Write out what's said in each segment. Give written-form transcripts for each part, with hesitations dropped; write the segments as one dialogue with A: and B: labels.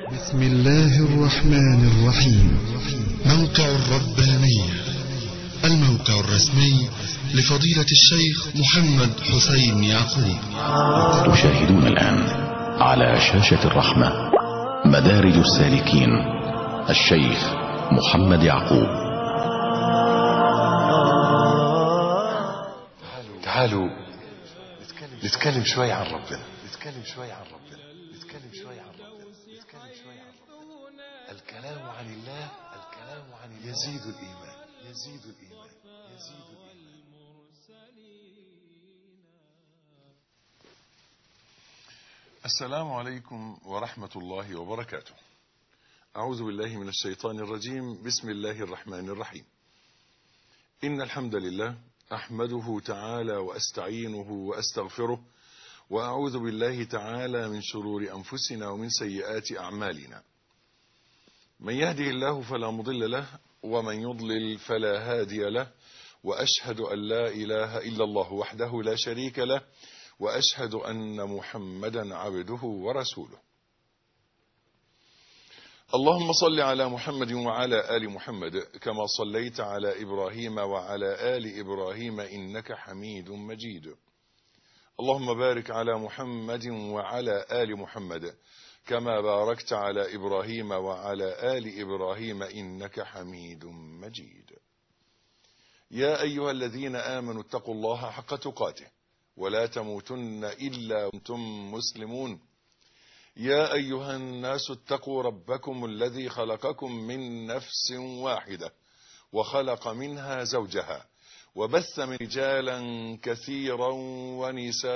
A: بسم الله الرحمن الرحيم. موقع الربانية، الموقع الرسمي لفضيلة الشيخ محمد حسين يعقوب.
B: تشاهدون الآن على شاشة الرحمة مدارج السالكين، الشيخ محمد يعقوب.
C: تعالوا نتكلم شوية عن ربنا. الكلام عن الله يزيد الإيمان. السلام عليكم ورحمة الله وبركاته. أعوذ بالله من الشيطان الرجيم. بسم الله الرحمن الرحيم. إن الحمد لله أحمده تعالى وأستعينه وأستغفره، وأعوذ بالله تعالى من شرور أنفسنا ومن سيئات أعمالنا. من يهده الله فلا مضل له، ومن يضلل فلا هادي له، وأشهد أن لا إله إلا الله وحده لا شريك له، وأشهد أن محمدا عبده ورسوله. اللهم صل على محمد وعلى آل محمد كما صليت على إبراهيم وعلى آل إبراهيم إنك حميد مجيد. اللهم بارك على محمد وعلى آل محمد كما باركت على إبراهيم وعلى آل إبراهيم إنك حميد مجيد. يا أيها الذين آمنوا اتقوا الله حق تقاته ولا تموتن إلا وأنتم مسلمون. يا أيها الناس اتقوا ربكم الذي خلقكم من نفس واحدة وخلق منها زوجها وبث من رجالا كثيرا ونساء،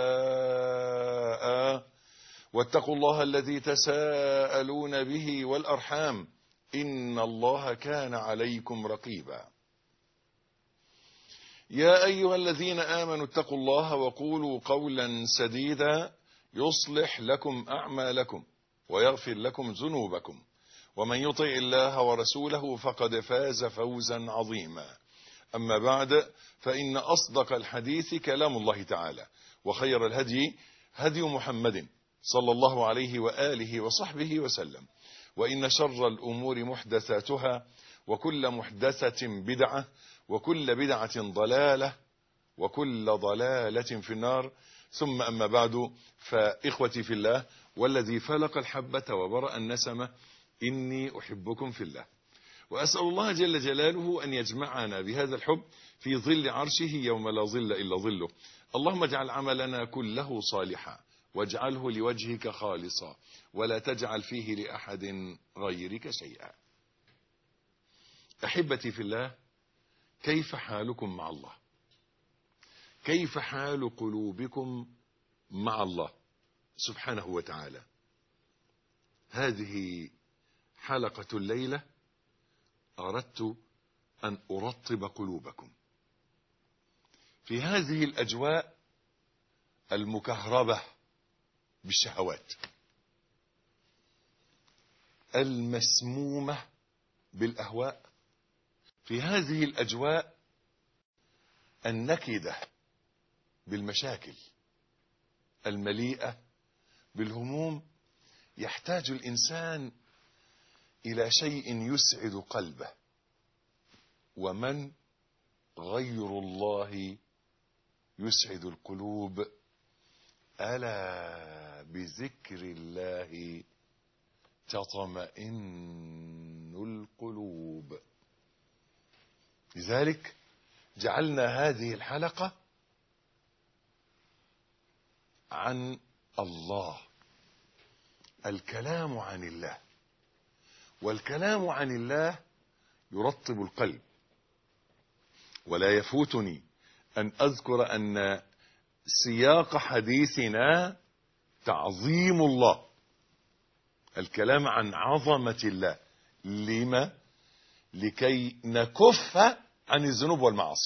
C: واتقوا الله الذي تساءلون به والأرحام إن الله كان عليكم رقيبا. يا أيها الذين آمنوا اتقوا الله وقولوا قولا سديدا يصلح لكم أعمالكم ويغفر لكم ذنوبكم، ومن يطع الله ورسوله فقد فاز فوزا عظيما. أما بعد، فإن أصدق الحديث كلام الله تعالى، وخير الهدي هدي محمد صلى الله عليه وآله وصحبه وسلم، وإن شر الأمور محدثاتها، وكل محدثة بدعة، وكل بدعة ضلالة، وكل ضلالة في النار. ثم أما بعد، فإخوتي في الله والذي فلق الحبة وبرأ النسمة، إني أحبكم في الله، وأسأل الله جل جلاله أن يجمعنا بهذا الحب في ظل عرشه يوم لا ظل إلا ظله. اللهم اجعل عملنا كله صالحا، واجعله لوجهك خالصا، ولا تجعل فيه لأحد غيرك شيئا. أحبتي في الله، كيف حالكم مع الله؟ كيف حال قلوبكم مع الله سبحانه وتعالى؟ هذه حلقة الليلة أردت أن أرطب قلوبكم في هذه الأجواء المكهربة بالشهوات، المسمومة بالأهواء، في هذه الأجواء النكدة بالمشاكل، المليئة بالهموم. يحتاج الإنسان إلى شيء يسعد قلبه، ومن غير الله يسعد القلوب؟ ألا بذكر الله تطمئن القلوب. لذلك جعلنا هذه الحلقة عن الله، الكلام عن الله. والكلام عن الله يرطب القلب، ولا يفوتني أن أذكر أن سياق حديثنا تعظيم الله، الكلام عن عظمة الله. لما؟ لكي نكف عن الذنوب والمعاصي.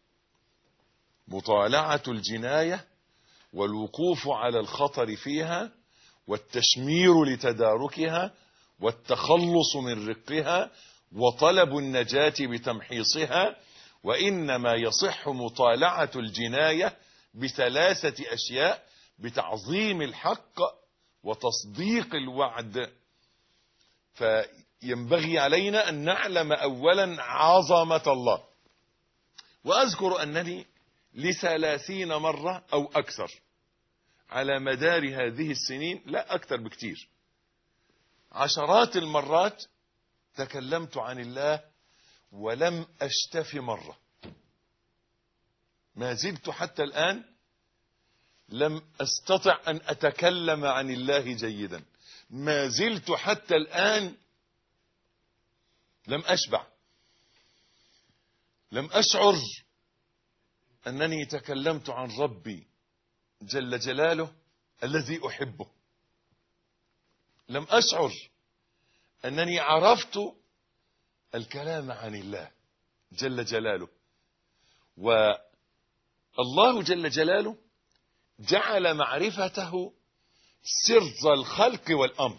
C: مطالعة الجناية والوقوف على الخطر فيها، والتشمير لتداركها، والتخلص من رقها، وطلب النجاة بتمحيصها. وإنما يصح مطالعة الجناية بثلاثة أشياء: بتعظيم الحق، وتصديق الوعد، فينبغي علينا أن نعلم أولا عظمة الله. وأذكر أنني ل30 مرة أو أكثر على مدار هذه السنين، لا أكثر بكتير، عشرات المرات تكلمت عن الله ولم أشتف مرة. ما زلت حتى الآن لم أستطع أن أتكلم عن الله جيدا. ما زلت حتى الآن لم أشبع، لم أشعر أنني تكلمت عن ربي جل جلاله الذي أحبه. لم أشعر أنني عرفت الكلام عن الله جل جلاله. والله جل جلاله جعل معرفته سر الخلق والأمر.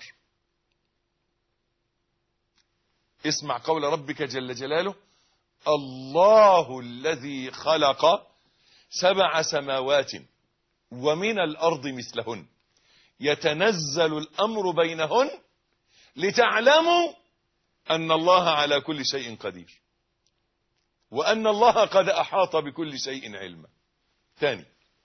C: اسمع قول ربك جل جلاله: الله الذي خلق 7 سماوات ومن الأرض مثلهن يتنزل الأمر بينهن لتعلموا أن الله على كل شيء قدير وأن الله قد أحاط بكل شيء علما. ثاني،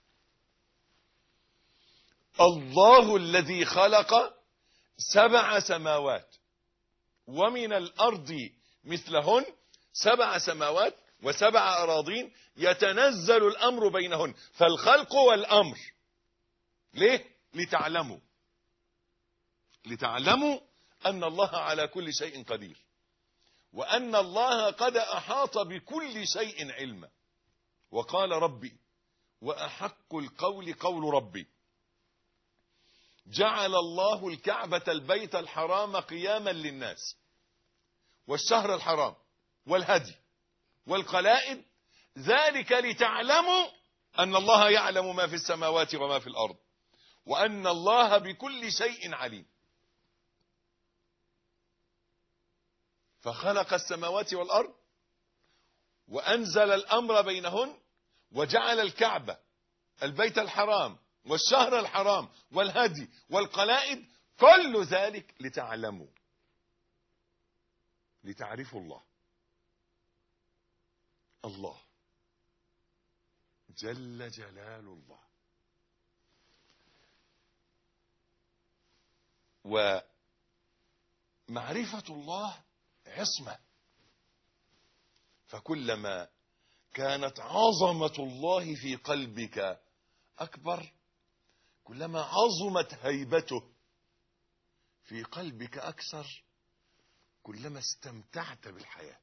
C: الله الذي خلق 7 سماوات ومن الأرض مثلهن، 7 سماوات و7 أراضين يتنزل الأمر بينهن. فالخلق والأمر ليه؟ لتعلموا أن الله على كل شيء قدير وأن الله قد أحاط بكل شيء علما. وقال ربي: وأحق القول قول ربي جعل الله الكعبة البيت الحرام قياما للناس والشهر الحرام والهدي والقلائد ذلك لتعلموا أن الله يعلم ما في السماوات وما في الأرض وأن الله بكل شيء عليم. فخلق السماوات والأرض وأنزل الأمر بينهن وجعل الكعبة البيت الحرام والشهر الحرام والهدي والقلائد، كل ذلك لتعلموا، لتعرفوا الله جل جلال الله. ومعرفة الله عصمة، فكلما كانت عظمة الله في قلبك أكبر كلما عظمت هيبته في قلبك أكثر، كلما استمتعت بالحياة.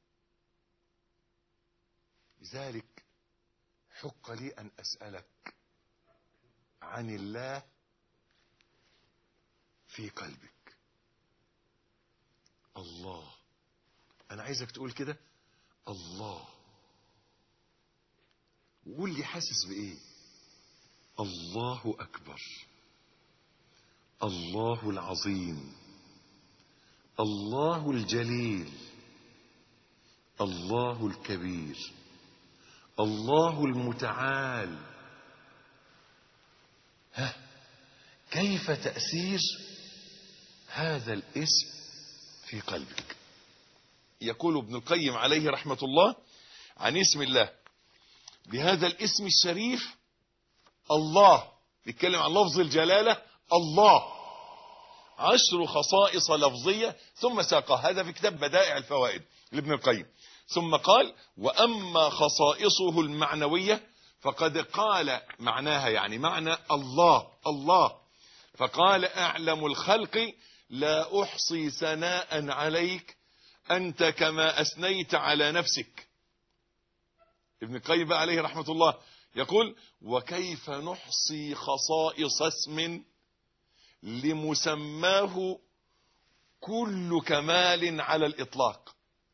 C: لذلك حق لي أن أسألك عن الله في قلبك. الله، أنا عايزك تقول كده: الله. وقول لي حاسس بإيه؟ الله أكبر، الله العظيم، الله الجليل، الله الكبير، الله المتعال. كيف تأثير هذا الاسم في قلبك؟ يقول ابن القيم عليه رحمة الله عن اسم الله بهذا الاسم الشريف: الله، بيتكلم عن لفظ الجلالة الله، 10 خصائص لفظية ثم ساقها. هذا في كتاب بدائع الفوائد لابن القيم. ثم قال: وأما خصائصه المعنوية فقد قال معناها، يعني معنى الله، فقال: أعلم الخلق لا أحصي ثناء عليك أنت كما أثنيت على نفسك. ابن القيم عليه رحمة الله يقول: وكيف نحصي خصائص اسم لمسماه كل كمال على الإطلاق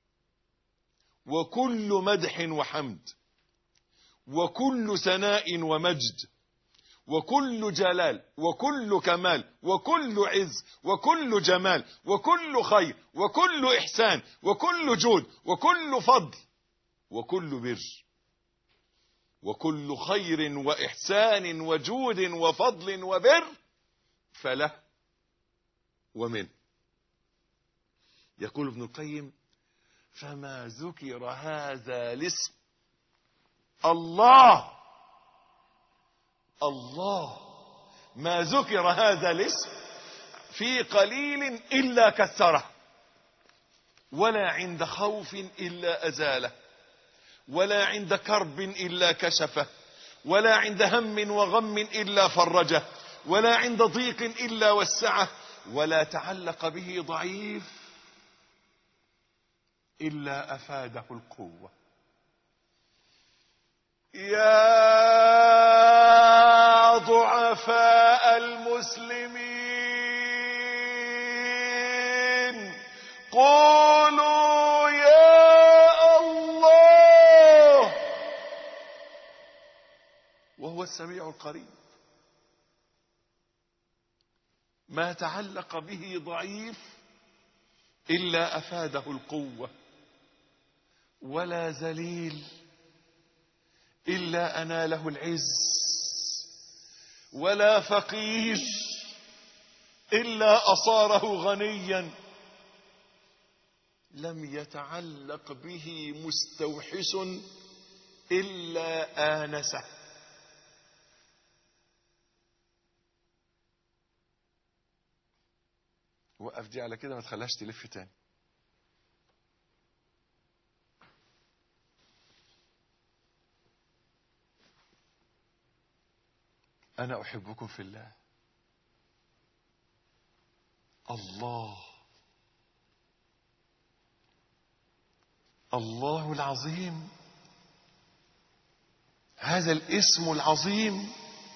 C: وكل مدح وحمد وكل ثناء ومجد وكل جلال وكل كمال وكل عز وكل جمال وكل خير وكل إحسان وكل جود وكل فضل وكل بر وكل خير وإحسان وجود وفضل وبر فله ومن. يقول ابن القيم: فما ذكر هذا الاسم الله ما ذكر هذا الاسم في قليل إلا كثره، ولا عند خوف إلا أزاله، ولا عند كرب إلا كشفه، ولا عند هم وغم إلا فرجه، ولا عند ضيق إلا وسعه، ولا تعلق به ضعيف إلا أفاده القوة. يا ضعفاء المسلمين قولوا يا الله، وهو السميع القريب. ما تعلق به ضعيف إلا أفاده القوة، ولا ذليل إلا أناله العز، ولا فقير إلا أصاره غنيا. لم يتعلق به مستوحش إلا آنسه. وقف دي على كده، ما تخليهاش تلف تاني. أنا أحبكم في الله. الله العظيم، هذا الاسم العظيم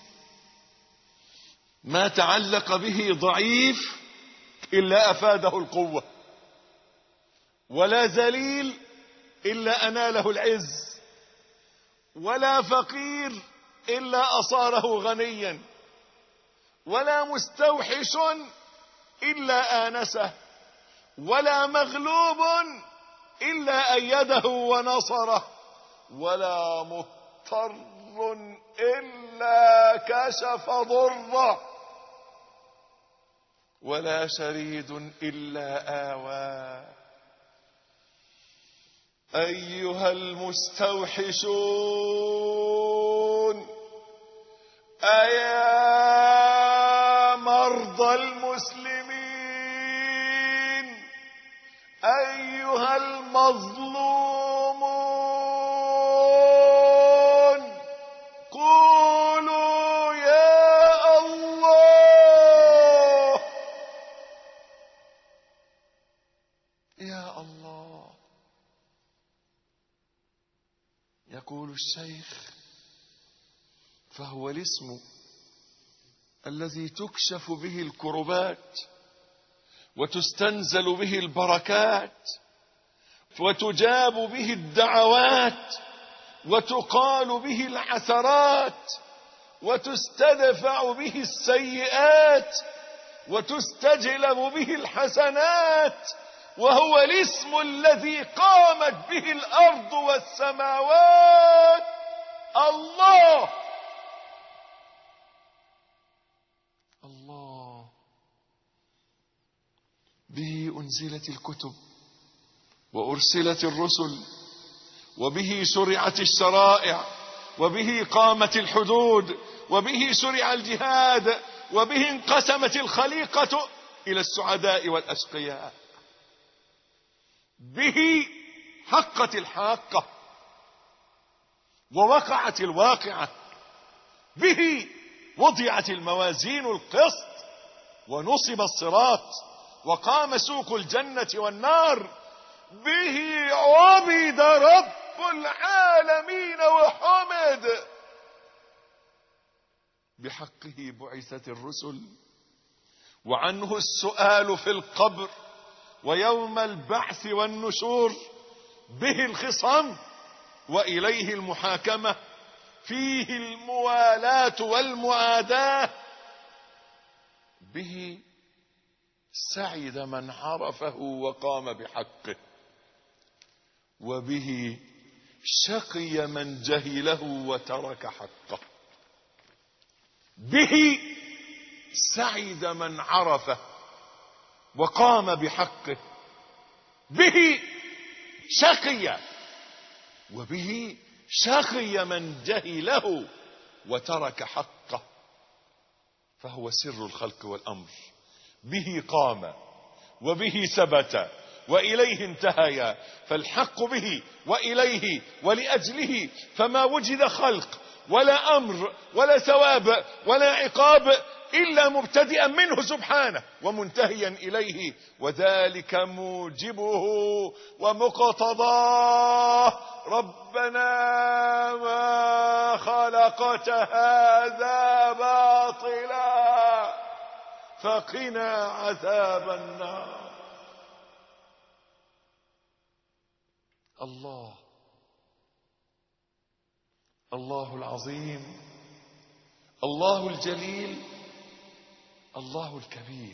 C: ما تعلق به ضعيف إلا أفاده القوة، ولا ذليل إلا أناله العز، ولا فقير إلا أصاره غنيا، ولا مستوحش إلا آنسه، ولا مغلوب إلا أيده ونصره، ولا مضطر إلا كشف ضره، ولا شريد إلا آواه. أيها المستوحشون، أيا مرضى المسلمين، أيها المظلومون، قولوا يا الله، يا الله. يقول الشيخ: فهو الاسم الذي تكشف به الكربات، وتستنزل به البركات، وتجاب به الدعوات، وتقال به العثرات، وتستدفع به السيئات، وتستجلب به الحسنات. وهو الاسم الذي قامت به الأرض والسماوات. الله به أنزلت الكتب وأرسلت الرسل، وبه شرعت الشرائع، وبه قامت الحدود، وبه شرع الجهاد، وبه انقسمت الخليقة إلى السعداء والأشقياء. به حقت الحاقة ووقعت الواقعة. به وضعت الموازين القسط ونصب الصراط وقام سوق الجنة والنار. به عبد رب العالمين وحمد. بحقه بعثت الرسل، وعنه السؤال في القبر ويوم البعث والنشور. به الخصام وإليه المحاكمة، فيه الموالاة والمعاداة. به سعد من عرفه وقام بحقه، وبه شقي من جهله وترك حقه. به سعد من عرفه وقام بحقه، به شقي، وبه شقي من جهله وترك حقه، فهو سر الخلق والأمر، به قام وبه ثبت وإليه انتهيا، فالحق به وإليه ولأجله، فما وجد خلق ولا أمر ولا ثواب ولا عقاب إلا مبتدئا منه سبحانه ومنتهيا إليه، وذلك موجبه ومقتضاه. ربنا ما خلقت هذا باطلا فقنا عذاب النار. الله العظيم، الله الجليل، الله الكبير.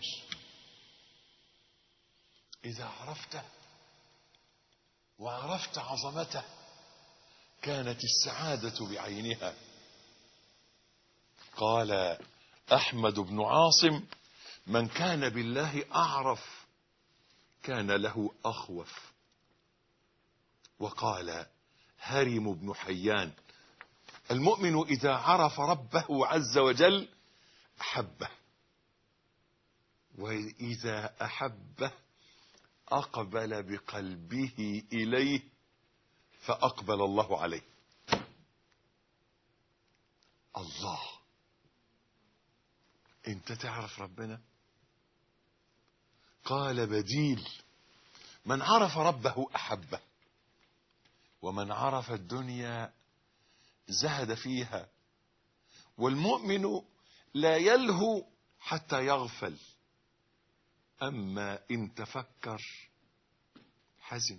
C: إذا عرفته وعرفت عظمته كانت السعادة بعينها. قال أحمد بن عاصم: من كان بالله أعرف كان له أخوف. وقال هرم بن حيان: المؤمن إذا عرف ربه عز وجل أحبه، وإذا أحبه أقبل بقلبه إليه فأقبل الله عليه. الله، انت تعرف ربنا؟ قال بديل: من عرف ربه أحبه، ومن عرف الدنيا زهد فيها، والمؤمن لا يلهو حتى يغفل، أما إن تفكر حزن.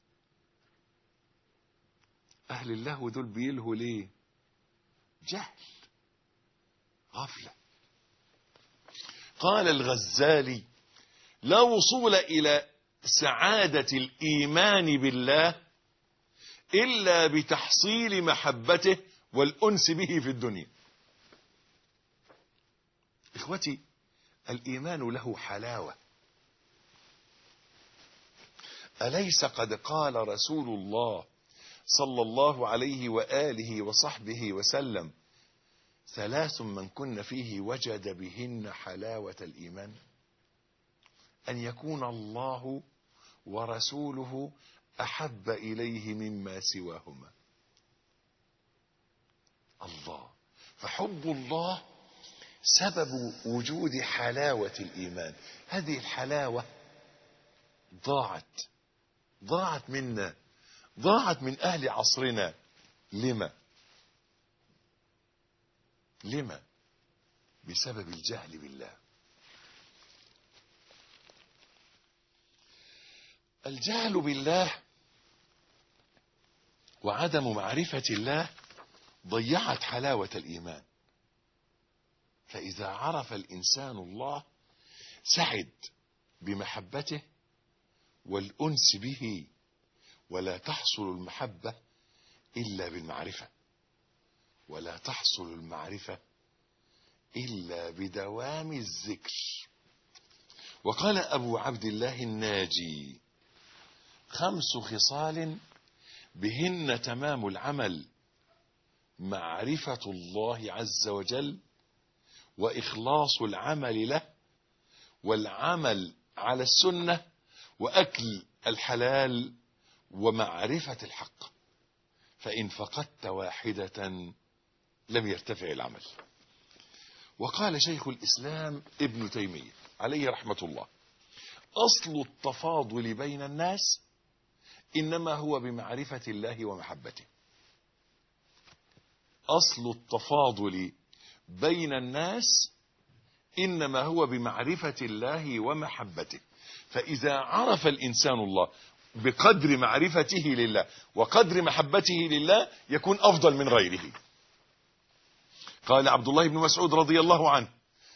C: أهل اللهو دول بيلهوا ليه؟ جهل، غفلة. قال الغزالي: لا وصول إلى سعادة الإيمان بالله إلا بتحصيل محبته والأنس به في الدنيا. إخوتي، الإيمان له حلاوة. أليس قد قال رسول الله صلى الله عليه وآله وصحبه وسلم: ثلاث من كن فيه وجد بهن حلاوة الإيمان، أن يكون الله ورسوله أحب إليه مما سواهما. الله، فحب الله سبب وجود حلاوة الإيمان. هذه الحلاوة ضاعت منا، ضاعت من أهل عصرنا. لما؟ بسبب الجهل بالله. الجهل بالله وعدم معرفة الله ضيعت حلاوة الإيمان. فإذا عرف الإنسان الله سعد بمحبته والأنس به، ولا تحصل المحبة إلا بالمعرفة، ولا تحصل المعرفة إلا بدوام الذكر. وقال أبو عبد الله الناجي: 5 خصال بهن تمام العمل: معرفة الله عز وجل، وإخلاص العمل له، والعمل على السنة، وأكل الحلال، ومعرفة الحق. فإن فقدت واحدة لم يرتفع العمل. وقال شيخ الإسلام ابن تيمية عليه رحمة الله: أصل التفاضل بين الناس إنما هو بمعرفة الله ومحبته. أصل التفاضل بين الناس إنما هو بمعرفة الله ومحبته. فإذا عرف الإنسان الله بقدر معرفته لله وقدر محبته لله يكون أفضل من غيره. قال عبد الله بن مسعود رضي الله عنه: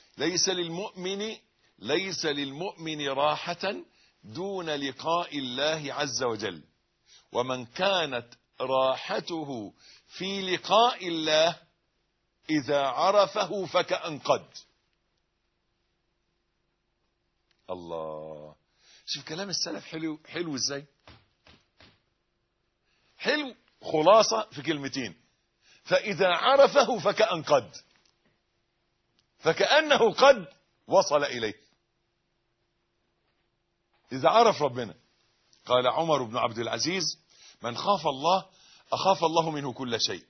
C: ليس للمؤمن راحة دون لقاء الله عز وجل، ومن كانت راحته في لقاء الله إذا عرفه فكأن قد. الله، شوف كلام السلف حلو حلو ازاي، حلو. خلاصة في كلمتين: فإذا عرفه فكأنه قد وصل إليه. إذا عرف ربنا، قال عمر بن عبد العزيز: من خاف الله أخاف الله منه كل شيء،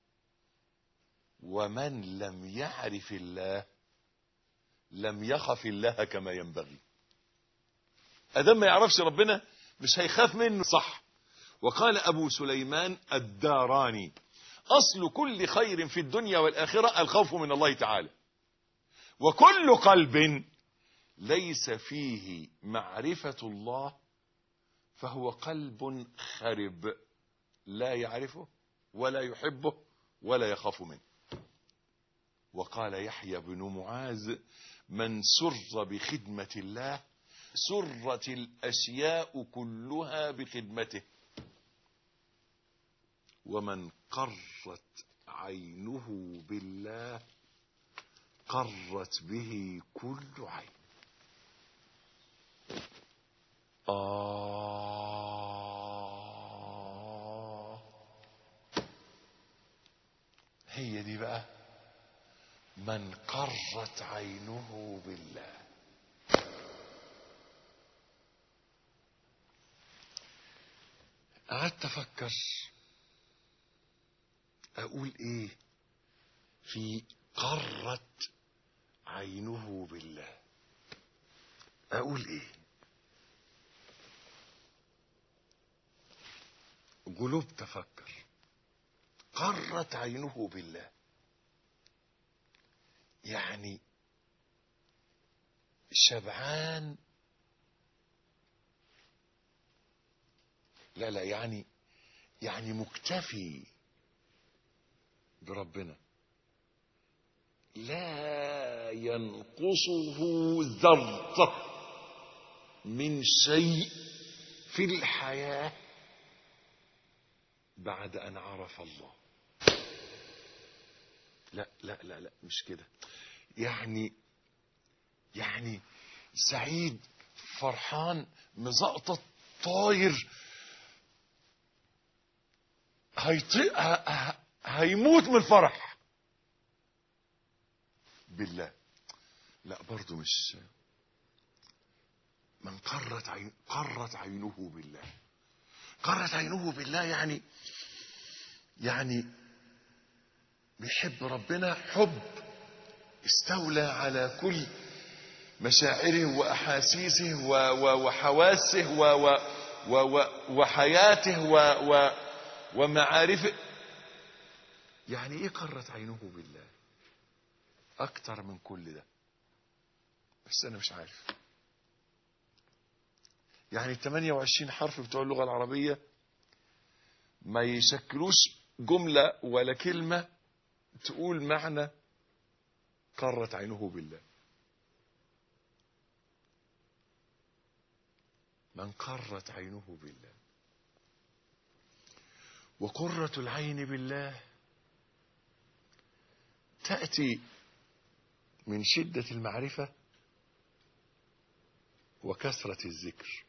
C: ومن لم يعرف الله لم يخف الله كما ينبغي. أدام ما يعرفش ربنا مش هيخاف منه صح. وقال أبو سليمان الداراني: أصل كل خير في الدنيا والآخرة الخوف من الله تعالى، وكل قلب ليس فيه معرفة الله فهو قلب خرب لا يعرفه ولا يحبه ولا يخاف منه. وقال يحيى بن معاذ: من سر بخدمة الله سرت الأشياء كلها بخدمته، ومن قرت عينه بالله قرت به كل عين. هي دي بقى من قرت عينه بالله. قعدت افكر اقول ايه في قرت عينه بالله، اقول ايه؟ قلوب تفكر. قرت عينه بالله يعني شبعان، لا يعني مكتفي بربنا، لا ينقصه ذرة من شيء في الحياة بعد أن عرف الله. لا مش كده، يعني سعيد فرحان مزقطط طاير هيموت من الفرح بالله. لا برضو مش من قرت عينه بالله. قرت عينه بالله يعني بيحب ربنا حب استولى على كل مشاعره وأحاسيسه وحواسه وحياته ومعارفه. يعني ايه قرت عينه بالله؟ اكتر من كل ده، بس انا مش عارف. يعني 28 حرف بتوع اللغة العربية ما يشكلوش جملة ولا كلمة تقول معنى قرت عينه بالله. من قرت عينه بالله. وقرة العين بالله تأتي من شدة المعرفة وكثرة الذكر.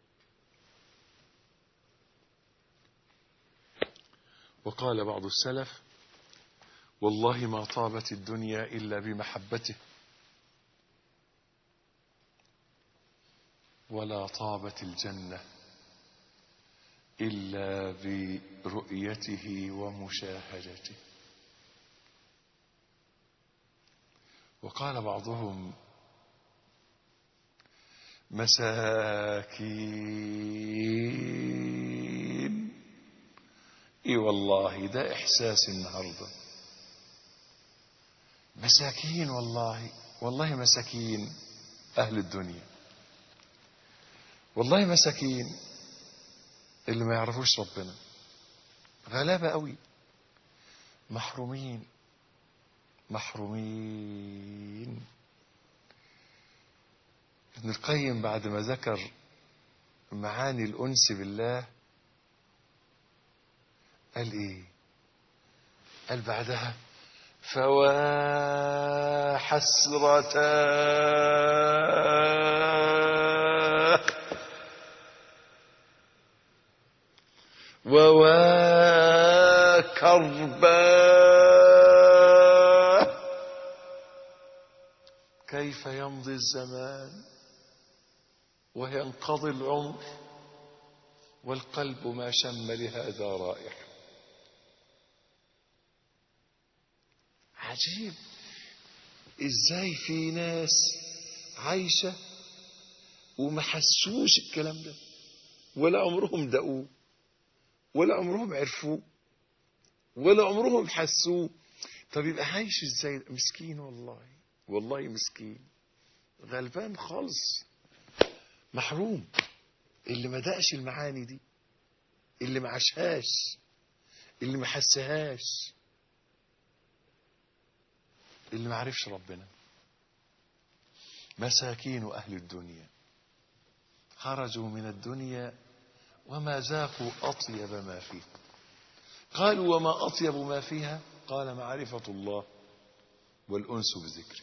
C: وقال بعض السلف: والله ما طابت الدنيا إلا بمحبته، ولا طابت الجنة إلا برؤيته ومشاهدته. وقال بعضهم: مساكين. اي والله ده احساس النهارده. مساكين والله مساكين اهل الدنيا، والله مساكين اللي ما يعرفوش ربنا، غلابة قوي، محرومين. ابن القيم بعد ما ذكر معاني الأنس بالله قال ايه؟ قال بعدها: فوا حسرة وكرباه. كيف يمضي الزمان وينقضي العمر والقلب ما شم لهذا رائحة. عجيب ازاي في ناس عايشة وما حسوش الكلام ده، ولا عمرهم دقوه، ولا عمرهم عرفوه، ولا عمرهم حسوه. طب يبقى عايش ازاي؟ مسكين والله، والله مسكين، غلبان خالص، محروم. اللي ما دقش المعاني دي، اللي ما عاشهاش، اللي ما حسهاش، اللي ما عرفش ربنا. مساكين أهل الدنيا خرجوا من الدنيا وما ذاقوا أطيب ما فيها. قالوا وما أطيب ما فيها؟ قال معرفة الله والأنس بذكره.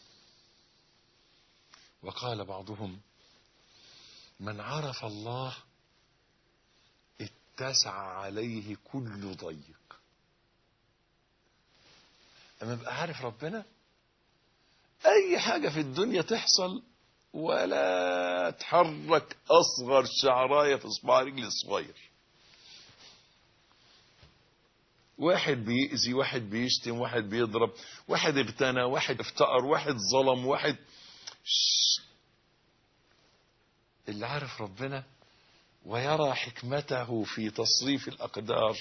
C: وقال بعضهم من عرف الله اتسع عليه كل ضيق. أما يبقى عارف ربنا، أي حاجة في الدنيا تحصل ولا تحرك أصغر شعراية في صباع رجل الصغير. واحد بيأذي، واحد بيشتم، واحد بيضرب، واحد اغتنى، واحد افتقر، واحد ظلم، واحد اللي عارف ربنا ويرى حكمته في تصريف الأقدار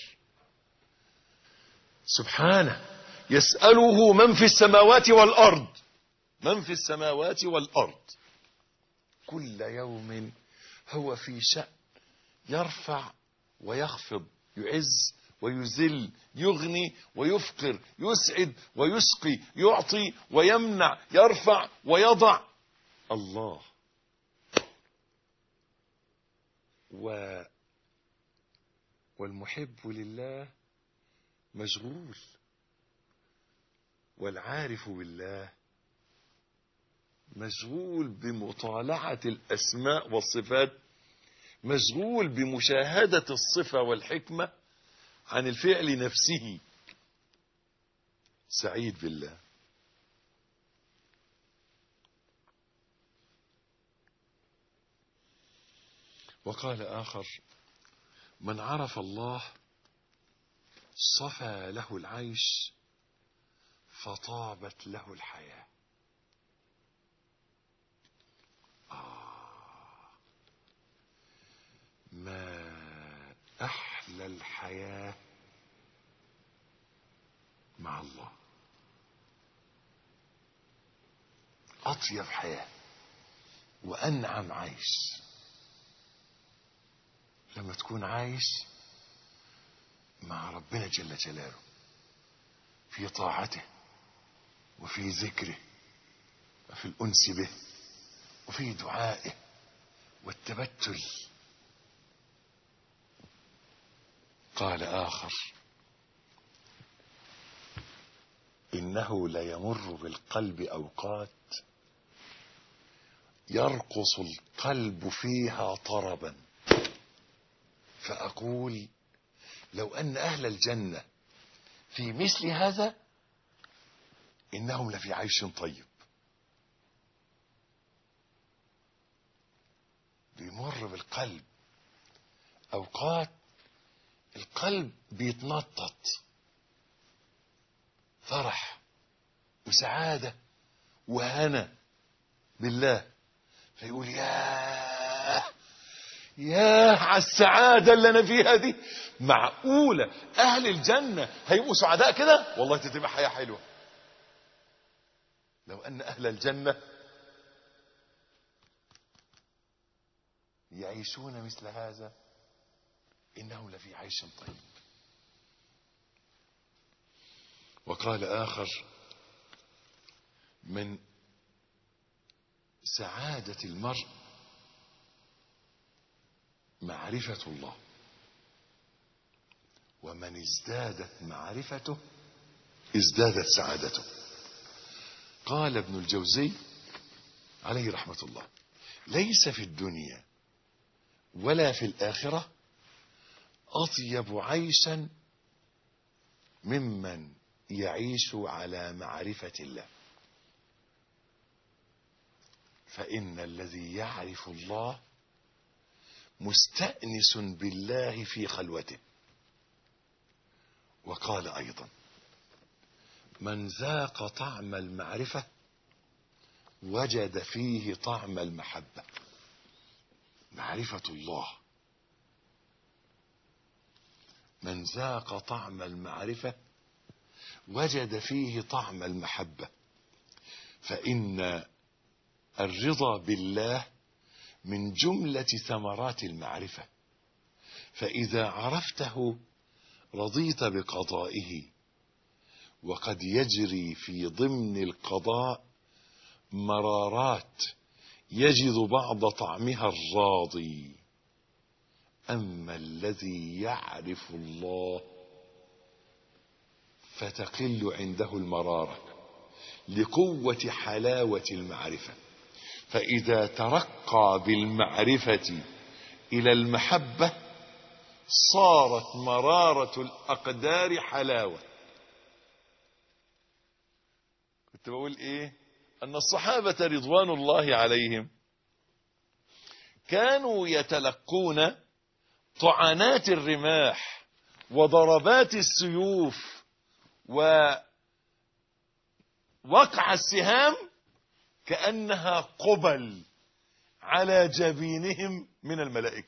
C: سبحانه، يسأله من في السماوات والأرض، من في السماوات والأرض، كل يوم هو في شأن، يرفع ويخفض، يعز ويذل، يغني ويفقر، يسعد ويسقي، يعطي ويمنع، يرفع ويضع. الله. والمحب لله مشغول، والعارف بالله مشغول بمطالعة الأسماء والصفات، مشغول بمشاهدة الصفة والحكمة عن الفعل نفسه، سعيد بالله. وقال آخر من عرف الله صفى له العيش فطابت له الحياة. ما أحلى الحياة مع الله، أطيب حياة وأنعم عيش لما تكون عايش مع ربنا جل جلاله في طاعته وفي ذكره وفي الأنس به وفي دعائه والتبتل. قال آخر إنه ليمر بالقلب أوقات يرقص القلب فيها طربا، فأقول لو أن أهل الجنة في مثل هذا إنهم لفي عيش طيب. بيمر بالقلب أوقات القلب بيتنطط فرح وسعادة وهنا بالله، فيقول يا على السعادة اللي أنا فيها دي، معقولة أهل الجنة هيبقوا سعداء كده؟ والله تبقى حياة حلوة. لو أن أهل الجنة يعيشون مثل هذا إنهم لفي عيش طيب. وقال آخر من سعادة المرء معرفة الله، ومن ازدادت معرفته ازدادت سعادته. قال ابن الجوزي عليه رحمة الله ليس في الدنيا ولا في الآخرة أطيب عيشا ممن يعيش على معرفة الله. فإن الذي يعرف الله مستأنس بالله في خلوته. وقال أيضا: من ذاق طعم المعرفة وجد فيه طعم المحبة. معرفة الله. من ذاق طعم المعرفة وجد فيه طعم المحبة. فإن الرضا بالله من جملة ثمرات المعرفة. فإذا عرفته رضيت بقضائه. وقد يجري في ضمن القضاء مرارات يجد بعض طعمها الراضي. أما الذي يعرف الله فتقل عنده المرارة لقوة حلاوة المعرفة. فإذا ترقى بالمعرفة إلى المحبة صارت مرارة الأقدار حلاوة. كنت بقول إيه؟ أن الصحابة رضوان الله عليهم كانوا يتلقون طعنات الرماح وضربات السيوف ووقع السهام كأنها قبل على جبينهم من الملائكة.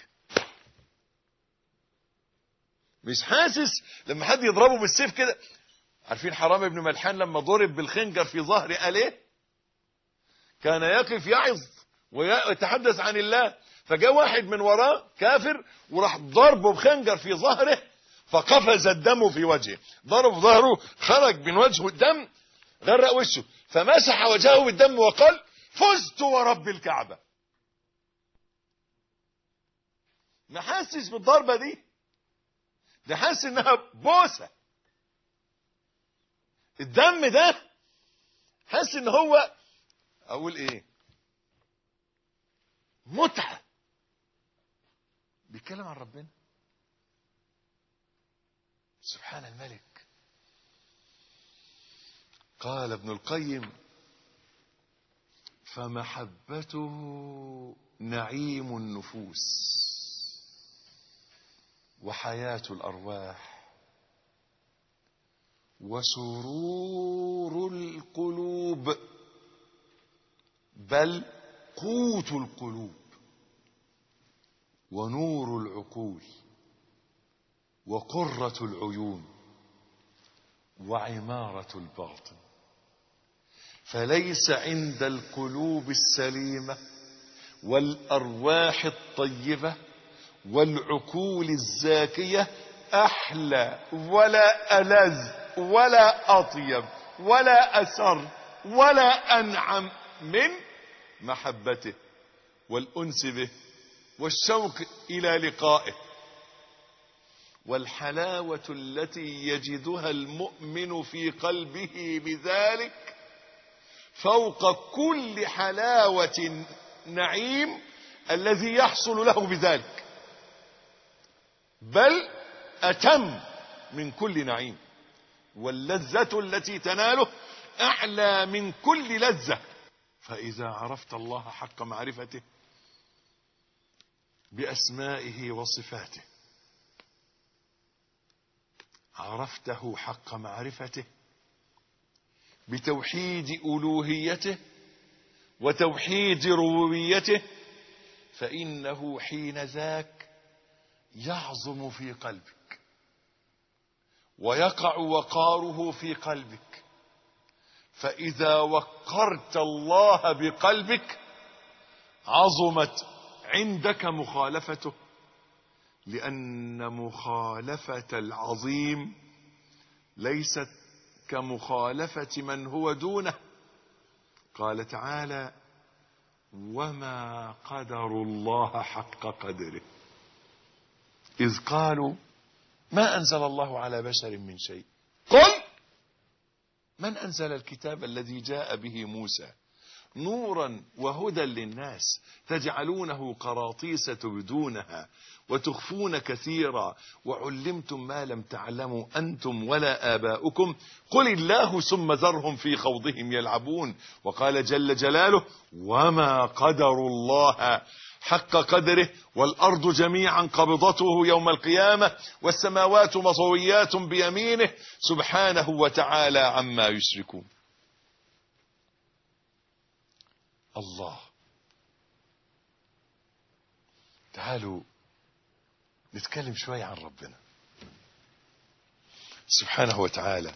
C: مش حاسس لما حد يضربه بالسيف كده. عارفين حرام بن ملحان لما ضرب بالخنجر في ظهر آليه كان يقف يعظ ويتحدث عن الله، فجاء واحد من وراه كافر وراح ضربه بخنجر في ظهره فقفز الدم في وجهه. ضرب في ظهره خرج من وجهه الدم غرق وشه فمسح وجهه بالدم وقال: فزت ورب الكعبة. ما حاسس بالضربة دي، ده حاسس انها بوسة. الدم ده حاسس ان هو اقول ايه، متعة. بيتكلم عن ربنا سبحان الملك. قال ابن القيم: فمحبته نعيم النفوس وحياة الأرواح وسرور القلوب، بل قوت القلوب ونور العقول وقرة العيون وعمارة الباطن. فليس عند القلوب السليمة والأرواح الطيبة والعقول الزاكية أحلى ولا ألذ ولا أطيب ولا أسر ولا أنعم من محبته والأنس به والشوق إلى لقائه. والحلاوة التي يجدها المؤمن في قلبه بذلك فوق كل حلاوة نعيم الذي يحصل له بذلك، بل أتم من كل نعيم. واللذة التي تناله أعلى من كل لذة. فإذا عرفت الله حق معرفته بأسمائه وصفاته، عرفته حق معرفته بتوحيد ألوهيته وتوحيد ربوبيته، فإنه حين ذاك يعظم في قلبك ويقع وقاره في قلبك. فإذا وقرت الله بقلبك عظمت عندك مخالفته، لأن مخالفة العظيم ليست كمخالفة من هو دونه. قال تعالى: وما قدر الله حق قدره إذ قالوا ما أنزل الله على بشر من شيء. قل من أنزل الكتاب الذي جاء به موسى نورا وهدى للناس تجعلونه قراطيس تبدونها وتخفون كثيرا وعلمتم ما لم تعلموا أنتم ولا آباؤكم قل الله ثم ذرهم في خوضهم يلعبون. وقال جل جلاله وما قدر الله حق قدره والأرض جميعا قبضته يوم القيامة والسماوات مطويات بيمينه سبحانه وتعالى عما يشركون. الله. تعالوا نتكلم شوية عن ربنا سبحانه وتعالى.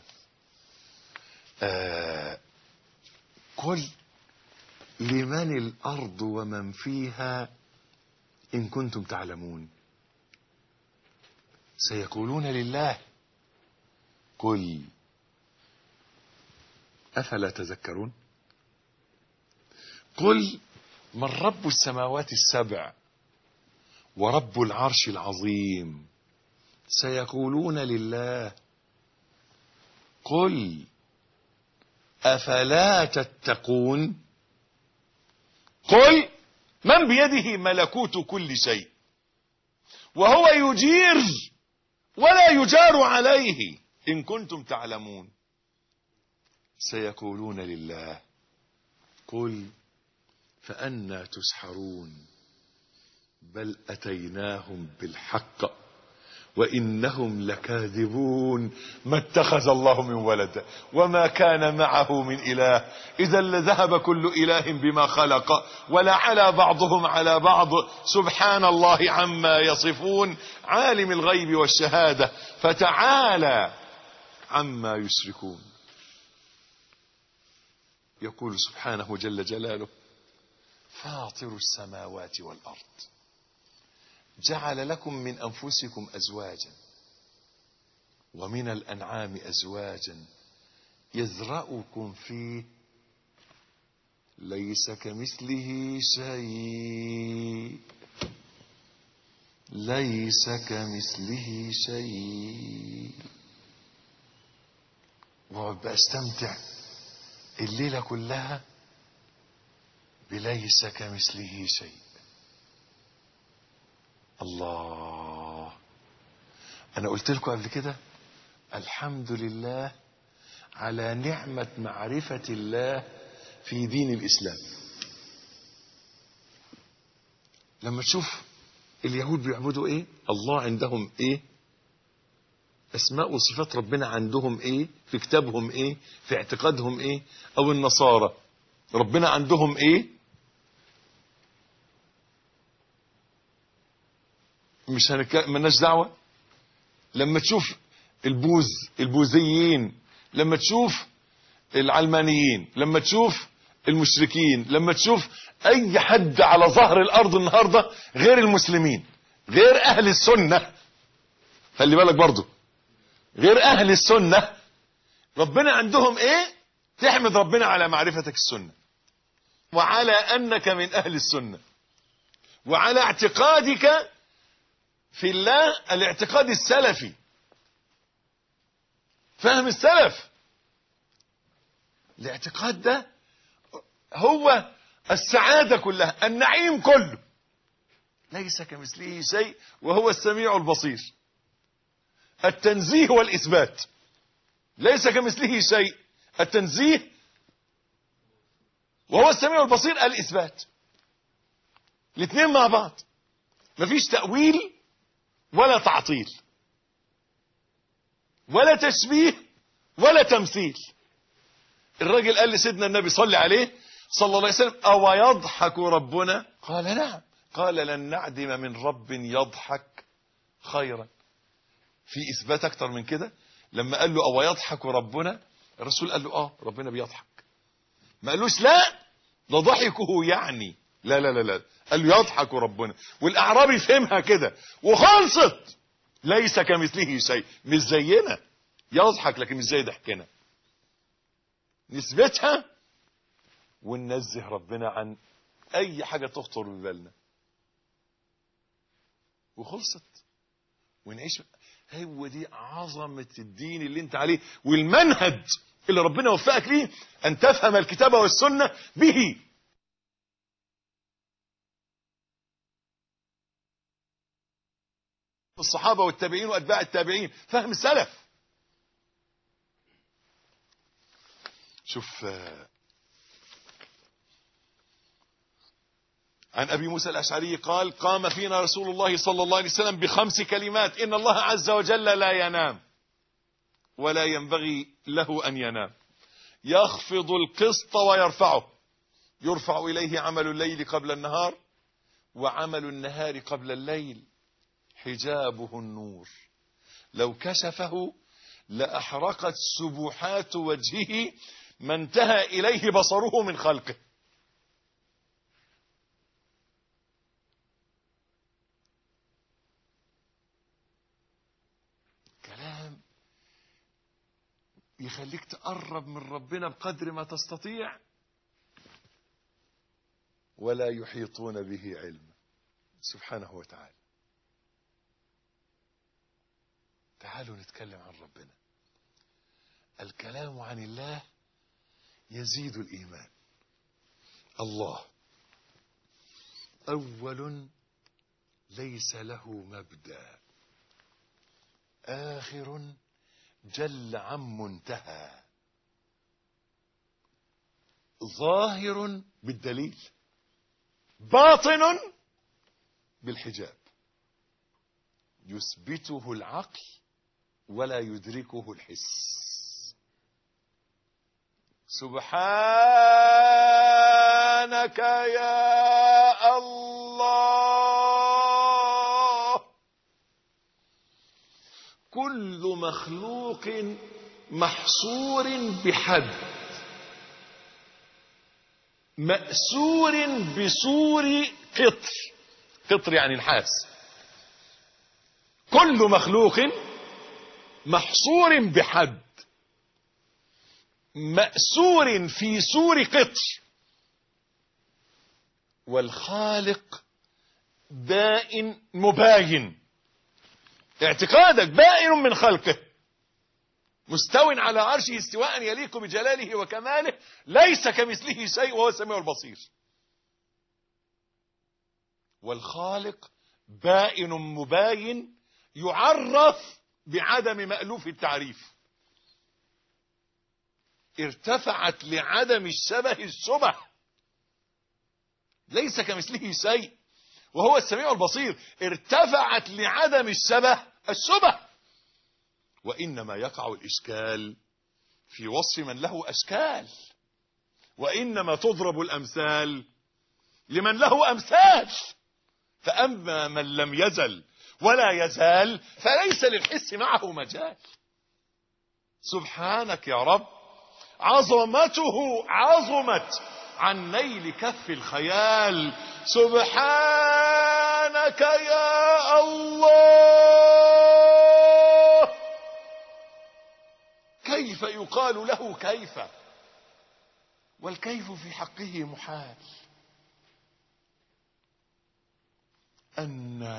C: قل لمن الأرض ومن فيها إن كنتم تعلمون سيقولون لله قل أفلا تذكرون. قل من رب السماوات السبع ورب العرش العظيم سيقولون لله قل أفلا تتقون. قل من بيده ملكوت كل شيء وهو يجير ولا يجار عليه إن كنتم تعلمون سيقولون لله قل فأنى تسحرون بل أتيناهم بالحق وإنهم لكاذبون ما اتخذ الله من ولد وما كان معه من إله إذا لذهب كل إله بما خلق ولعلى بعضهم على بعض سبحان الله عما يصفون عالم الغيب والشهادة فتعالى عما يشركون. يقول سبحانه جل جلاله فاطر السماوات والأرض جعل لكم من أنفسكم أزواجا ومن الأنعام أزواجا يذرأكم فيه ليس كمثله شيء ليس كمثله شيء. وابقى استمتع الليلة كلها بليس كمثله شيء. الله. أنا قلت لكم قبل كده الحمد لله على نعمة معرفة الله في دين الإسلام. لما تشوف اليهود بيعبدوا إيه، الله عندهم إيه، أسماء وصفات ربنا عندهم إيه، في كتابهم إيه، في اعتقادهم إيه، أو النصارى ربنا عندهم إيه، مش مالناش دعوة. لما تشوف البوذيين، لما تشوف العلمانيين، لما تشوف المشركين، لما تشوف اي حد على ظهر الارض النهاردة غير المسلمين، غير اهل السنة، خلي بالك برضو غير اهل السنة، ربنا عندهم ايه؟ تحمد ربنا على معرفتك السنة وعلى انك من اهل السنة وعلى اعتقادك في الله الاعتقاد السلفي، فهم السلف. الاعتقاد ده هو السعادة كلها، النعيم كله. ليس كمثله شيء وهو السميع البصير. التنزيه والإثبات. ليس كمثله شيء، التنزيه، وهو السميع البصير الإثبات. الاثنين مع بعض، مفيش تأويل ولا تعطيل ولا تشبيه ولا تمثيل. الراجل قال لسيدنا النبي صلى عليه صلى الله عليه وسلم أو يضحك ربنا؟ قال نعم. قال لن نعدم من رب يضحك خيرا. في إثبات أكتر من كده؟ لما قال له أو يضحك ربنا، الرسول قال له ربنا بيضحك، ما قالوش لا ده ضحكه يعني، لا لا لا لا، قال له يضحك ربنا. والأعرابي فهمها كده وخلصت. ليس كمثله شيء، مش زينا، يضحك لكن مش زي ضحكنا. نثبتها وننزه ربنا عن اي حاجة تخطر ببالنا وخلصت ونعيش. هو دي عظمة الدين اللي انت عليه والمنهج اللي ربنا وفقك ليه أن تفهم الكتاب والسنة به. الصحابة والتابعين وأتباع التابعين، فهم السلف. شوف عن أبي موسى الأشعري قال: قام فينا رسول الله صلى الله عليه وسلم ب5 كلمات: إن الله عز وجل لا ينام ولا ينبغي له أن ينام، يخفض القسط ويرفعه، يرفع إليه عمل الليل قبل النهار وعمل النهار قبل الليل، حجابه النور، لو كشفه لأحرقت سبحات وجهه ما انتهى إليه بصره من خلقه. كلام يخليك تقرب من ربنا بقدر ما تستطيع، ولا يحيطون به علما سبحانه وتعالى. تعالوا نتكلم عن ربنا. الكلام عن الله يزيد الإيمان. الله أول ليس له مبدأ، آخر جل عن منتهى، ظاهر بالدليل، باطن بالحجاب، يثبته العقل ولا يدركه الحس. سبحانك يا الله. كل مخلوق محصور بحد، مأسور بسور قطر، قطر يعني نحاس. كل مخلوق محصور بحد، مأسور في سور قطر، والخالق بائن مباين. اعتقادك بائن من خلقه، مستو على عرشه استواء يليق بجلاله وكماله، ليس كمثله شيء وهو السميع البصير. والخالق بائن مباين يعرف بعدم مألوف التعريف. ارتفعت لعدم الشبه الشبه، ليس كمثله شيء وهو السميع البصير. ارتفعت لعدم الشبه الشبه. وإنما يقع الإشكال في وصف من له أشكال، وإنما تضرب الأمثال لمن له أمثال. فأما من لم يزل ولا يزال فليس للحس معه مجال. سبحانك يا رب، عظمته عظمت عن نيل كف الخيال. سبحانك يا الله. كيف يقال له كيف؟ والكيف في حقه محال. أن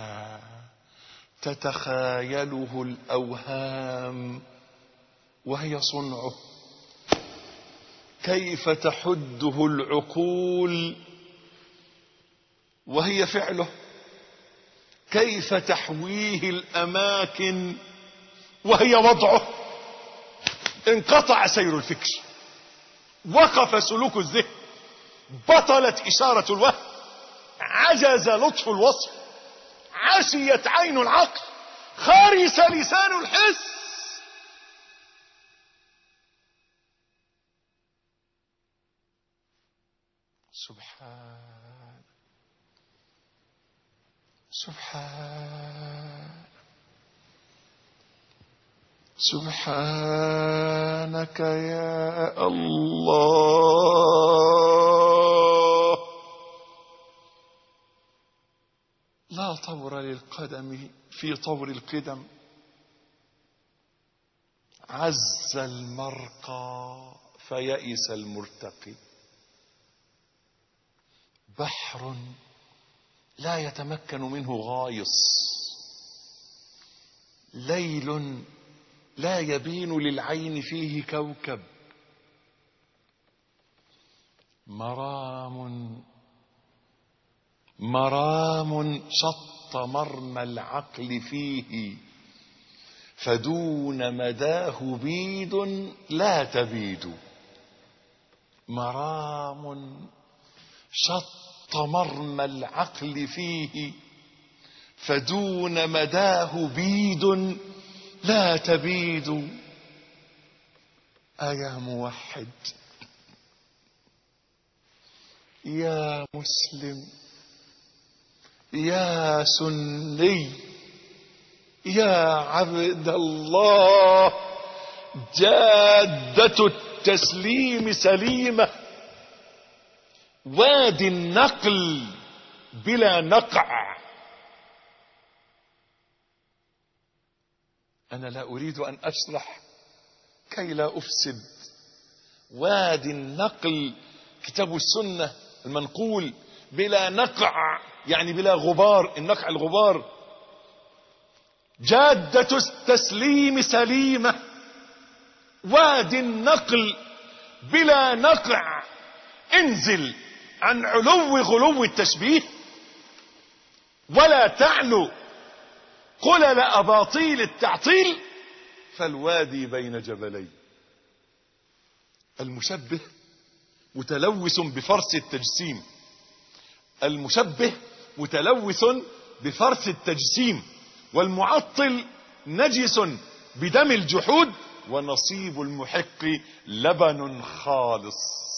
C: تتخايله الأوهام وهي صنعه، كيف تحده العقول وهي فعله، كيف تحويه الأماكن وهي وضعه. انقطع سير الفكر، وقف سلوك الذهن، بطلت إشارة الوهم، عجز لطف الوصف، عشيت عين العقل، خرس لسان الحس. سبحان سبحان سبحانك يا الله. لا طور للقدم في طور القدم، عز المرقى فيئس المرتقي. بحر لا يتمكن منه غايص، ليل لا يبين للعين فيه كوكب، مرام شط مرمى العقل فيه، فدون مداه بيد لا تبيد. مرام شط مرمى العقل فيه، فدون مداه بيد لا تبيد. أيا موحد، يا مسلم، يا سني، يا عبد الله، جادة التسليم سليمة، وادي النقل بلا نقع. أنا لا أريد أن أشرح كي لا أفسد. وادي النقل كتاب السنة المنقول بلا نقع، يعني بلا غبار. النقع الغبار. جادة التسليم سليمة، وادي النقل بلا نقع. انزل عن غلو التشبيه، ولا تعلو قلل أباطيل التعطيل، فالوادي بين جبلين. المشبه متلوث بفرس التجسيم، المشبه متلوث بفرس التجسيم، والمعطل نجس بدم الجحود، ونصيب المحق لبن خالص.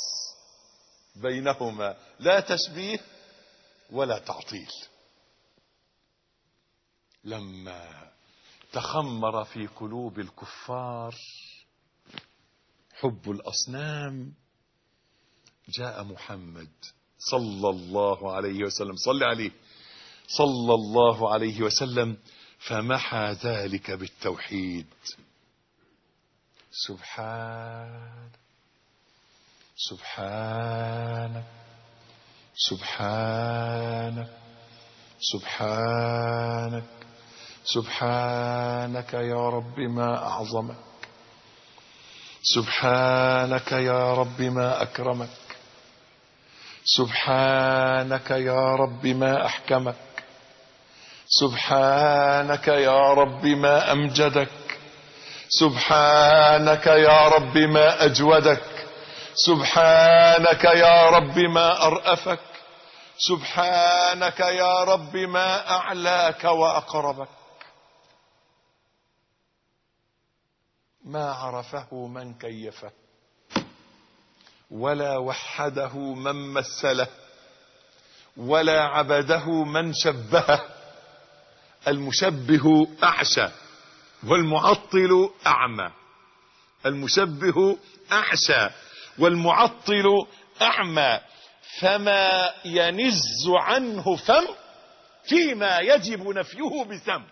C: بينهما لا تشبيه ولا تعطيل. لما تخمر في قلوب الكفار حب الأصنام، جاء محمد صلى الله عليه وسلم، صل عليه، صلى الله عليه وسلم، فمحى ذلك بالتوحيد. سبحانك سبحانك سبحانك سبحانك سبحانك يا رب ما أعظمك، سبحانك يا رب ما أكرمك، سبحانك يا رب ما أحكمك، سبحانك يا رب ما أمجدك، سبحانك يا رب ما أجودك، سبحانك يا رب ما أرأفك، سبحانك يا رب ما أعلاك وأقربك. ما عرفه من كيفه، ولا وحده من مثله، ولا عبده من شبهه. المشبه أعشى والمعطل أعمى. المشبه أعشى والمعطل أعمى، فما ينز عنه فم فيما يجب نفيه بسم.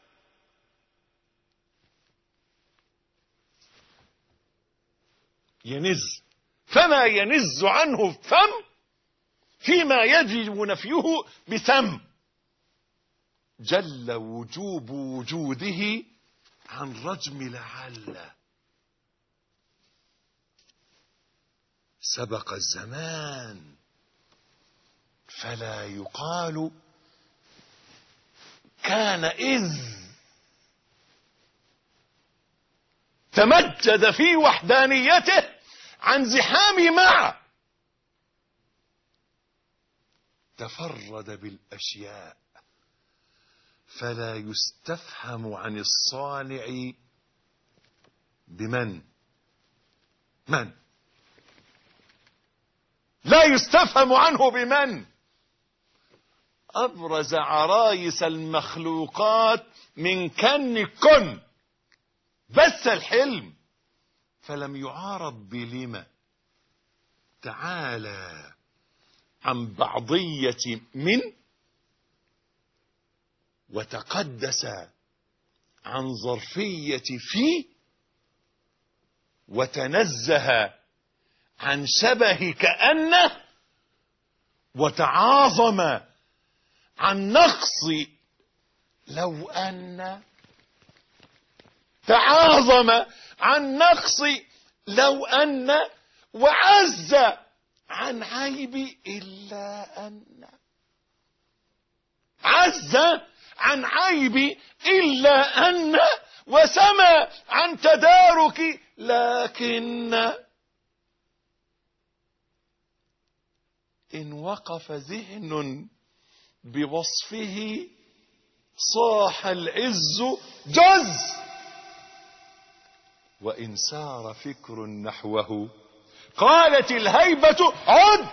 C: ينز، فما ينز عنه فم فيما يجب نفيه بسم. جل وجوب وجوده عن رجم لعل. سبق الزمان فلا يقال كان إذ. تمجد في وحدانيته عن زحام مع. تفرد بالأشياء فلا يستفهم عن الصانع بمن. من لا يستفهم عنه بمن. أبرز عرايس المخلوقات من كن بس الحلم، فلم يعارض بلما. تعالى عن بعضية من، وتقدس عن ظرفية في، وتنزه عن شبه كأنه، وتعاظم عن نقص لو أن. تعاظم عن نقص لو أن، وعز عن عيبي إلا أن عز عن عيبي إلا أن وسمى عن تداركي لكن إن وقف ذهن بوصفه صاح العز جز، وإن سار فكر نحوه قالت الهيبة عد،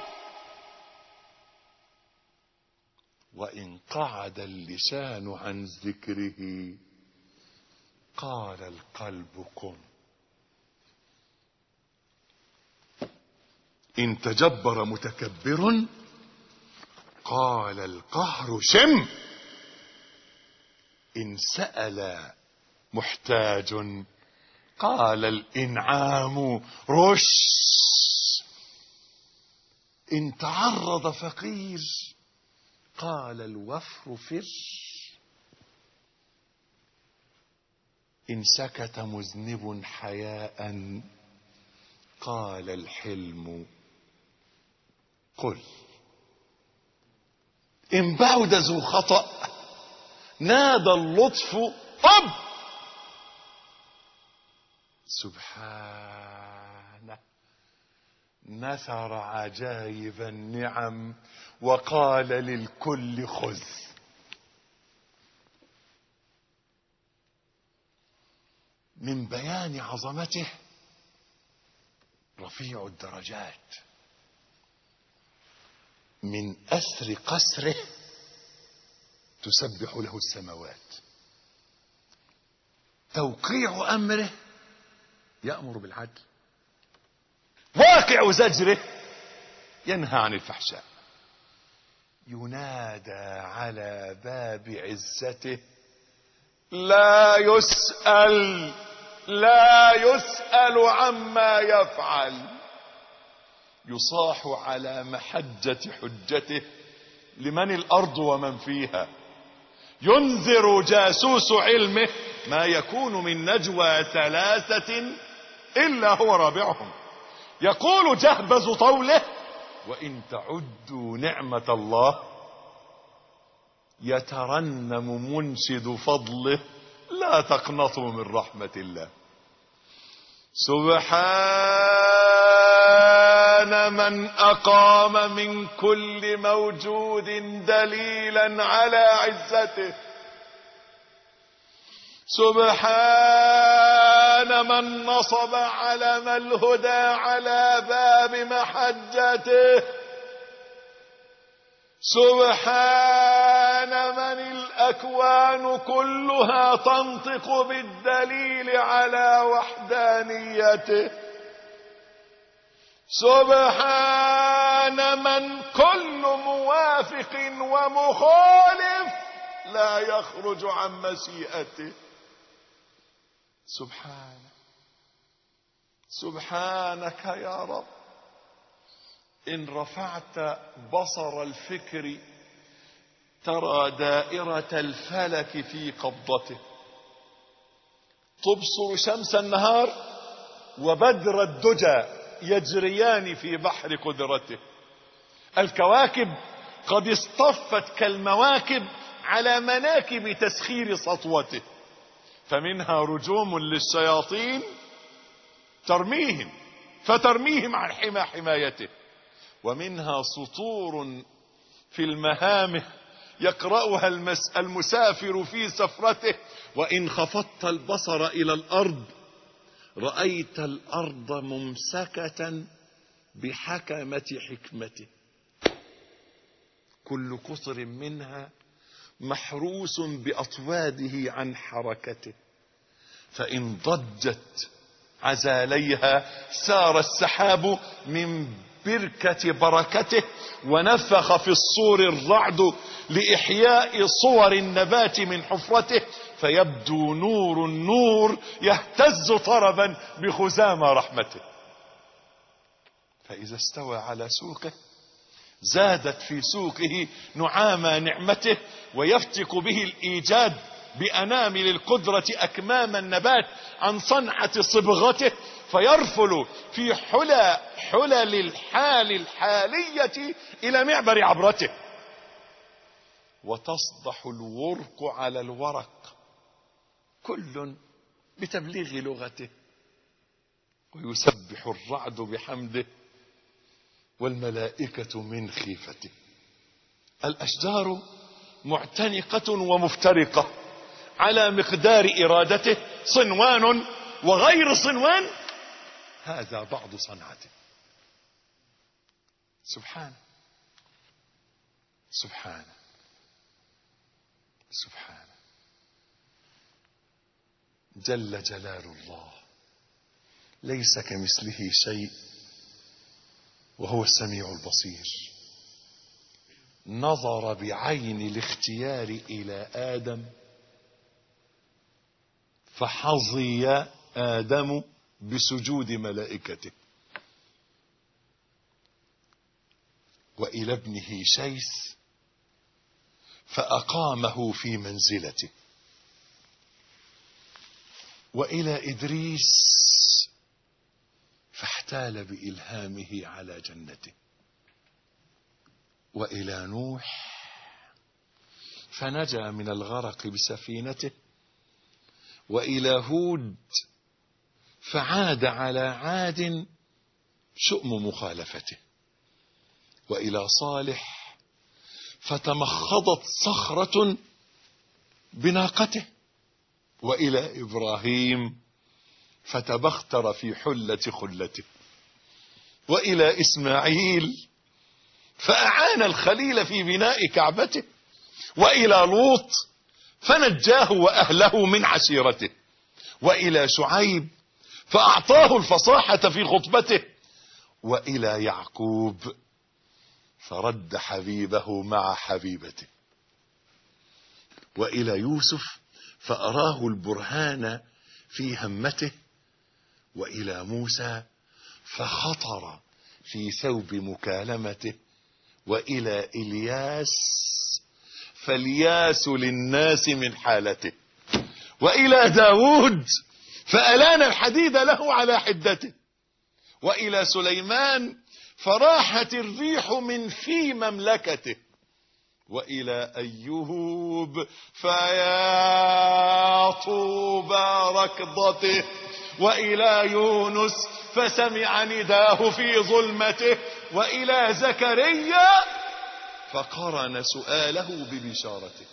C: وإن قعد اللسان عن ذكره قال القلب كن. إن تجبر متكبر قال القهر شم، إن سأل محتاج قال الإنعام رش، إن تعرض فقير قال الوفر فر، إن سكت مذنب حياء قال الحلم قل، إن بعد ذو خطأ نادى اللطف طب، سبحانه نثر عجائب النعم وقال للكل خذ. من بيان عظمته رفيع الدرجات، من أثر قسره تسبح له السماوات، توقيع أمره يأمر بالعدل، واقع زجره ينهى عن الفحشاء، ينادى على باب عزته لا يسأل عما يفعل، يصاح على محجة حجته لمن الأرض ومن فيها، ينذر جاسوس علمه ما يكون من نجوى ثلاثة إلا هو رابعهم، يقول جهبذ طوله وإن تعدوا نعمة الله، يترنم منشد فضله لا تقنطوا من رحمة الله. سبحان من أقام من كل موجود دليلا على عزته، سبحان من نصب علم الهدى على باب محجته، سبحان من الأكوان كلها تنطق بالدليل على وحدانيته، سبحان من كل موافق ومخالف لا يخرج عن مشيئته. سبحانك يا رب. إن رفعت بصر الفكر ترى دائرة الفلك في قبضته، تبصر شمس النهار وبدر الدجى يجريان في بحر قدرته، الكواكب قد اصطفت كالمواكب على مناكب تسخير سطوته، فمنها رجوم للشياطين ترميهم فترميهم عن حمى حمايته، ومنها سطور في المهامه يقرأها المسافر في سفرته، وإن خفضت البصر إلى الأرض رأيت الأرض ممسكة بحكمة حكمته، كل قطر منها محروس بأطواده عن حركته، فإن ضجت عزاليها سار السحاب من بركة بركته، ونفخ في الصور الرعد لإحياء صور النبات من حفرته، فيبدو نور النور يهتز طربا بخزامى رحمته، فإذا استوى على سوقه زادت في سوقه نعامى نعمته، ويفتك به الإيجاد بأنامل القدرة أكمام النبات عن صنعة صبغته، فيرفل في حلل الحال الحالية إلى معبر عبرته، وتصدح الورق على الورق، كل بتبليغ لغته، ويسبح الرعد بحمده والملائكة من خيفته. الأشجار معتنقة ومفترقة على مقدار إرادته، صنوان وغير صنوان، هذا بعض صنعته. سبحانه سبحانه سبحانه، جل جلال الله، ليس كمثله شيء وهو السميع البصير. نظر بعين الاختيار إلى آدم فحظي آدم بسجود ملائكته، وإلى ابنه شيث فأقامه في منزلته، وإلى إدريس فاحتال بإلهامه على جنته، وإلى نوح فنجا من الغرق بسفينته، وإلى هود فعاد على عاد شؤم مخالفته، وإلى صالح فتمخضت صخرة بناقته، وإلى إبراهيم فتبختر في حلة خلته، وإلى إسماعيل فأعان الخليل في بناء كعبته، وإلى لوط فنجاه وأهله من عشيرته، وإلى شعيب فأعطاه الفصاحة في خطبته، وإلى يعقوب فرد حبيبه مع حبيبته، وإلى يوسف فأراه البرهان في همته، وإلى موسى فخطر في ثوب مكالمته، وإلى إلياس فالياس للناس من حالته، وإلى داود فألان الحديد له على حدته، وإلى سليمان فراحت الريح من في مملكته، وإلى أيوب فيا طوبى ركضته، وإلى يونس فسمع نداه في ظلمته، وإلى زكريا فقرن سؤاله ببشارته،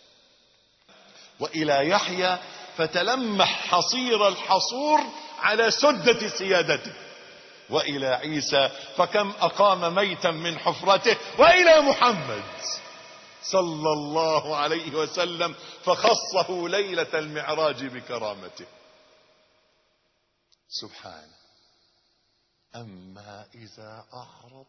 C: وإلى يحيى فتلمح حصير الحصور على سدة سيادته، وإلى عيسى فكم أقام ميتا من حفرته، وإلى محمد صلى الله عليه وسلم فخصه ليلة المعراج بكرامته. سبحانه. أما إذا أعرض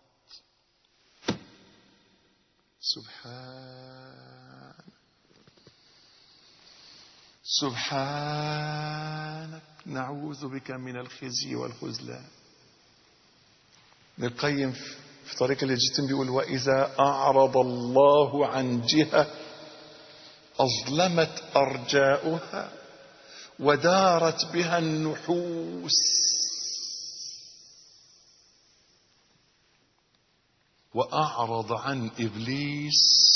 C: سبحانك نعوذ بك من الخزي والخذلان. ابن القيم في طريق الجتم بيقول: وإذا أعرض الله عن جهة أظلمت أرجاؤها ودارت بها النحوس، وأعرض عن إبليس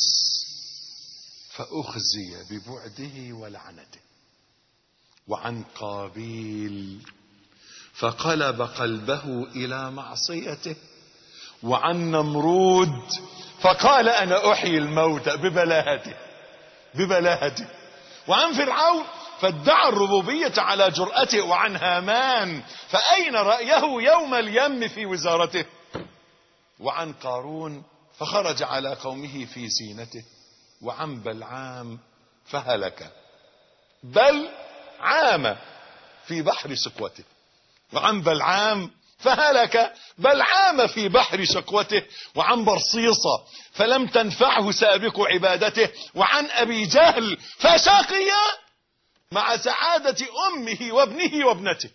C: فأخزي ببعده ولعنته، وعن قابيل فقلب قلبه إلى معصيته، وعن نمرود فقال أنا أحيي الموتى ببلاهته، وعن فرعون فادعى الربوبية على جرأته، وعن هامان فأين رأيه يوم اليم في وزارته، وعن قارون فخرج على قومه في زينته، وعن بلعام فهلك بل عام في بحر شقوته، وعن بلعام فهلك بل عام في بحر شقوته، وعن برصيصة فلم تنفعه سابق عبادته، وعن أبي جهل فشقي مع سعادة أمه وابنه وابنته.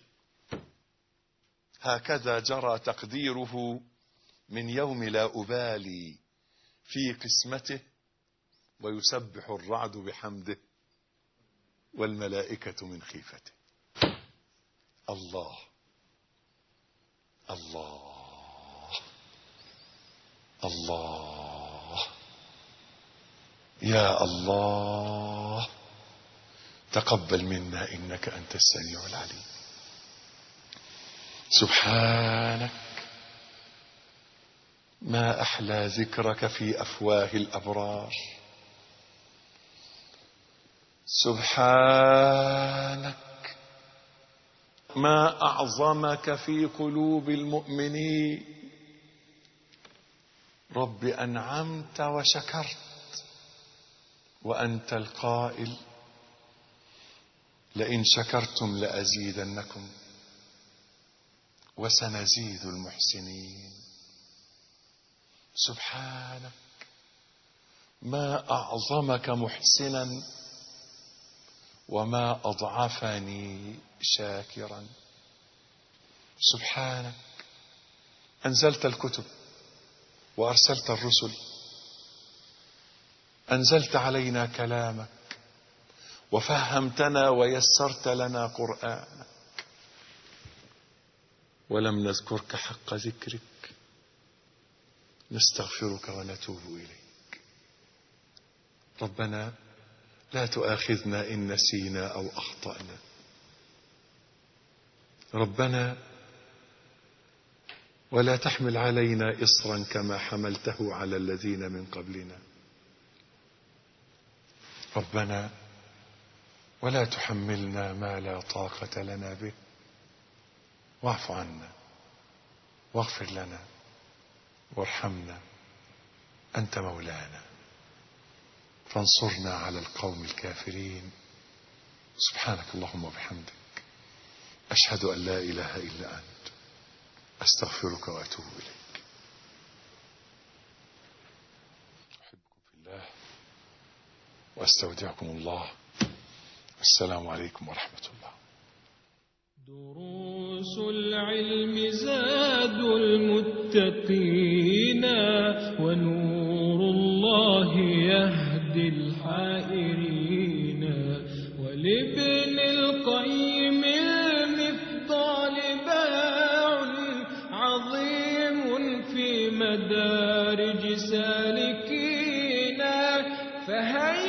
C: هكذا جرى تقديره من يوم لا أبالي في قسمته، ويسبح الرعد بحمده والملائكة من خيفته. الله الله الله يا الله تقبل منا إنك أنت السميع العليم. سبحانك ما أحلى ذكرك في أفواه الأبرار. سبحانك ما أعظمك في قلوب المؤمنين. رب أنعمت وشكرت وأنت القائل لئن شكرتم لأزيدنكم وسنزيد المحسنين. سبحانك ما أعظمك محسنا وما أضعفني شاكرا. سبحانك أنزلت الكتب وأرسلت الرسل، أنزلت علينا كلامك وفهمتنا ويسرت لنا قرآنك، ولم نذكرك حق ذكرك. نستغفرك ونتوب إليك. ربنا لا تؤاخذنا إن نسينا أو أخطأنا. ربنا ولا تحمل علينا إصرا كما حملته على الذين من قبلنا. ربنا ولا تحملنا ما لا طاقة لنا به. واعف عنا واغفر لنا وارحمنا، أنت مولانا فانصرنا على القوم الكافرين. سبحانك اللهم وبحمدك، أشهد أن لا إله إلا أنت، أستغفرك وأتوب إليك. أحبكم في الله وأستودعكم الله. السلام عليكم ورحمة الله.
D: دروس العلم زاد المتقين، ونور الله يهدي الحائرين. ولابن القيم المفضال باع عظيم في مدارج سالكين. فهي